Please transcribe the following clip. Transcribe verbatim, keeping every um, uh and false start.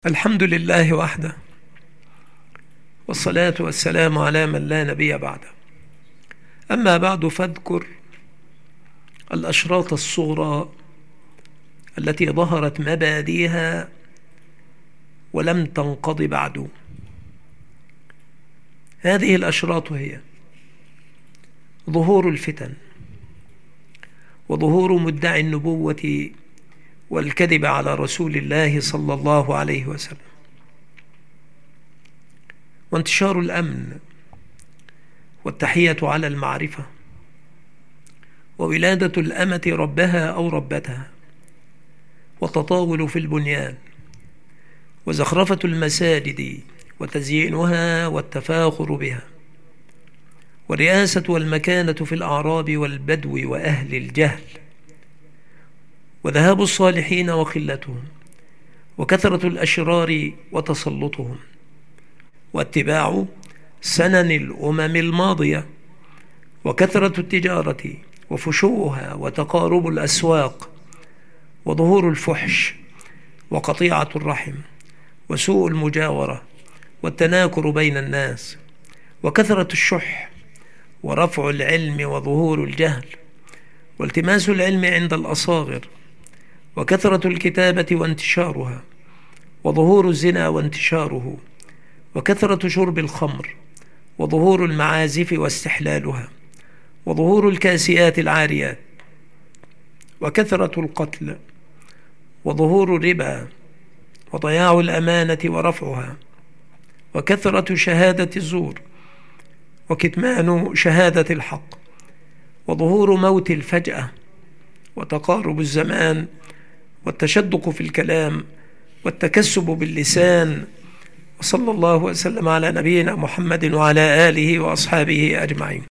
الحمد لله وحده، والصلاة والسلام على من لا نبي بعده. أما بعد، فاذكر الأشراط الصغرى التي ظهرت مبادئها ولم تنقض بعد. هذه الأشراط هي ظهور الفتن، وظهور مدعي النبوة والكذب على رسول الله صلى الله عليه وسلم، وانتشار الأمن، والتحية على المعرفة، وولادة الأمة ربها أو ربتها، والتطاول في البنيان، وزخرفة المساجد وتزيينها والتفاخر بها، والرئاسة والمكانة في الأعراب والبدو وأهل الجهل، وذهاب الصالحين وخلتهم، وكثرة الأشرار وتسلطهم، واتباع سنن الأمم الماضية، وكثرة التجارة وفشوها وتقارب الأسواق، وظهور الفحش، وقطيعة الرحم، وسوء المجاورة، والتناكر بين الناس، وكثرة الشح، ورفع العلم وظهور الجهل، والتماس العلم عند الأصاغر، وكثرة الكتابة وانتشارها، وظهور الزنا وانتشاره، وكثرة شرب الخمر، وظهور المعازف واستحلالها، وظهور الكاسيات العاريات، وكثرة القتل، وظهور الربا، وضياع الأمانة ورفعها، وكثرة شهادة الزور، وكتمان شهادة الحق، وظهور موت الفجأة، وتقارب الزمان، والتشدق في الكلام، والتكسب باللسان. وصلى الله وسلم على نبينا محمد وعلى آله وأصحابه أجمعين.